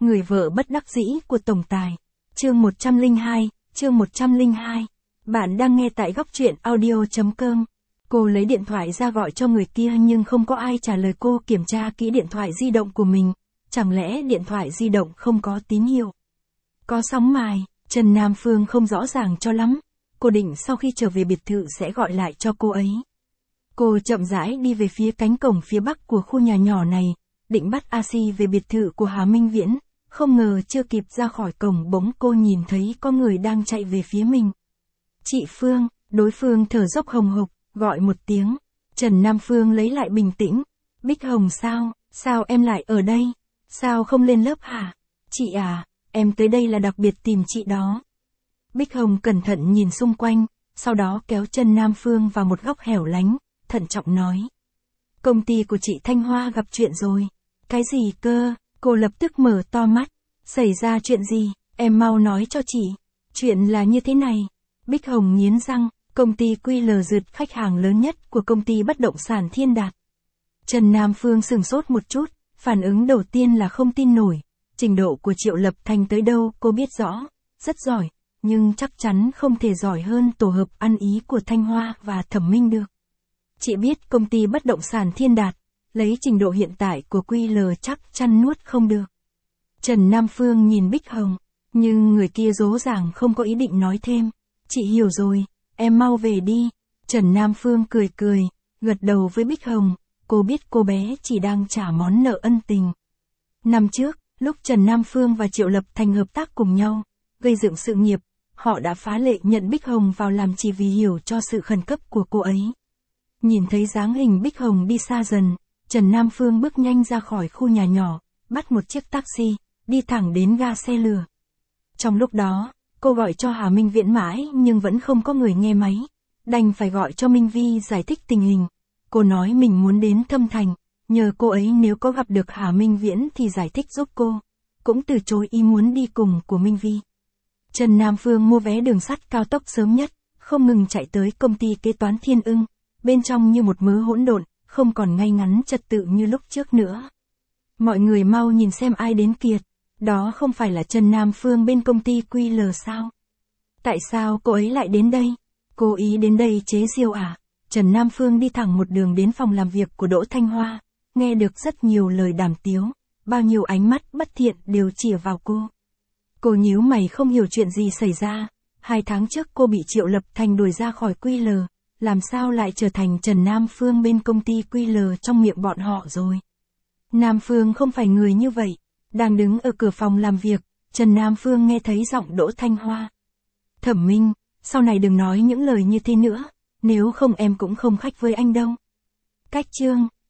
Người vợ bất đắc dĩ của tổng tài. Chương 102, chương 102. Bạn đang nghe tại góc truyện audio.com. Cô lấy điện thoại ra gọi cho người kia nhưng không có ai trả lời cô. Kiểm tra kỹ điện thoại di động của mình. Chẳng lẽ điện thoại di động không có tín hiệu? Có sóng mài, Trần Nam Phương không rõ ràng cho lắm. Cô định sau khi trở về biệt thự sẽ gọi lại cho cô ấy. Cô chậm rãi đi về phía cánh cổng phía bắc của khu nhà nhỏ này, định bắt Asi về biệt thự của Hà Minh Viễn. Không ngờ chưa kịp ra khỏi cổng bỗng cô nhìn thấy có người đang chạy về phía mình. Chị Phương, đối phương thở dốc hồng hộc, gọi một tiếng. Trần Nam Phương lấy lại bình tĩnh. Bích Hồng sao, sao em lại ở đây? Sao không lên lớp hả? Chị à, em tới đây là đặc biệt tìm chị đó. Bích Hồng cẩn thận nhìn xung quanh, sau đó kéo Trần Nam Phương vào một góc hẻo lánh, thận trọng nói. Công ty của chị Thanh Hoa gặp chuyện rồi. Cái gì cơ? Cô lập tức mở to mắt. Xảy ra chuyện gì? Em mau nói cho chị. Chuyện là như thế này. Bích Hồng nghiến răng, công ty QL Dượt khách hàng lớn nhất của công ty bất động sản Thiên Đạt. Trần Nam Phương sửng sốt một chút, phản ứng đầu tiên là không tin nổi. Trình độ của Triệu Lập Thành tới đâu cô biết rõ, rất giỏi, nhưng chắc chắn không thể giỏi hơn tổ hợp ăn ý của Thanh Hoa và Thẩm Minh được. Chị biết công ty bất động sản Thiên Đạt, lấy trình độ hiện tại của QL chắc chắn nuốt không được. Trần Nam Phương nhìn Bích Hồng, nhưng người kia dỗ dàng không có ý định nói thêm. Chị hiểu rồi, em mau về đi. Trần Nam Phương cười cười, gật đầu với Bích Hồng, cô biết cô bé chỉ đang trả món nợ ân tình. Năm trước, lúc Trần Nam Phương và Triệu Lập Thành hợp tác cùng nhau, gây dựng sự nghiệp, họ đã phá lệ nhận Bích Hồng vào làm chỉ vì hiểu cho sự khẩn cấp của cô ấy. Nhìn thấy dáng hình Bích Hồng đi xa dần, Trần Nam Phương bước nhanh ra khỏi khu nhà nhỏ, bắt một chiếc taxi, đi thẳng đến ga xe lửa. Trong lúc đó, cô gọi cho Hà Minh Viễn mãi nhưng vẫn không có người nghe máy, đành phải gọi cho Minh Vi giải thích tình hình. Cô nói mình muốn đến Thâm Thành, nhờ cô ấy nếu có gặp được Hà Minh Viễn thì giải thích giúp cô, cũng từ chối ý muốn đi cùng của Minh Vi. Trần Nam Phương mua vé đường sắt cao tốc sớm nhất, không ngừng chạy tới công ty kế toán Thiên Ưng, bên trong như một mớ hỗn độn, không còn ngay ngắn trật tự như lúc trước nữa. Mọi người mau nhìn xem ai đến kìa, đó không phải là Trần Nam Phương bên công ty QL sao? Tại sao cô ấy lại đến đây? Cô ý đến đây chế giễu à? Trần Nam Phương đi thẳng một đường đến phòng làm việc của Đỗ Thanh Hoa, nghe được rất nhiều lời đàm tiếu, bao nhiêu ánh mắt bất thiện đều chĩa vào cô. Cô nhíu mày không hiểu chuyện gì xảy ra, 2 tháng trước cô bị Triệu Lập Thành đuổi ra khỏi QL, làm sao lại trở thành Trần Nam Phương bên công ty QL trong miệng bọn họ rồi. Nam Phương không phải người như vậy. Đang đứng ở cửa phòng làm việc, Trần Nam Phương nghe thấy giọng Đỗ Thanh Hoa. Thẩm Minh, sau này đừng nói những lời như thế nữa, nếu không em cũng không khách với anh đâu. Cách chương,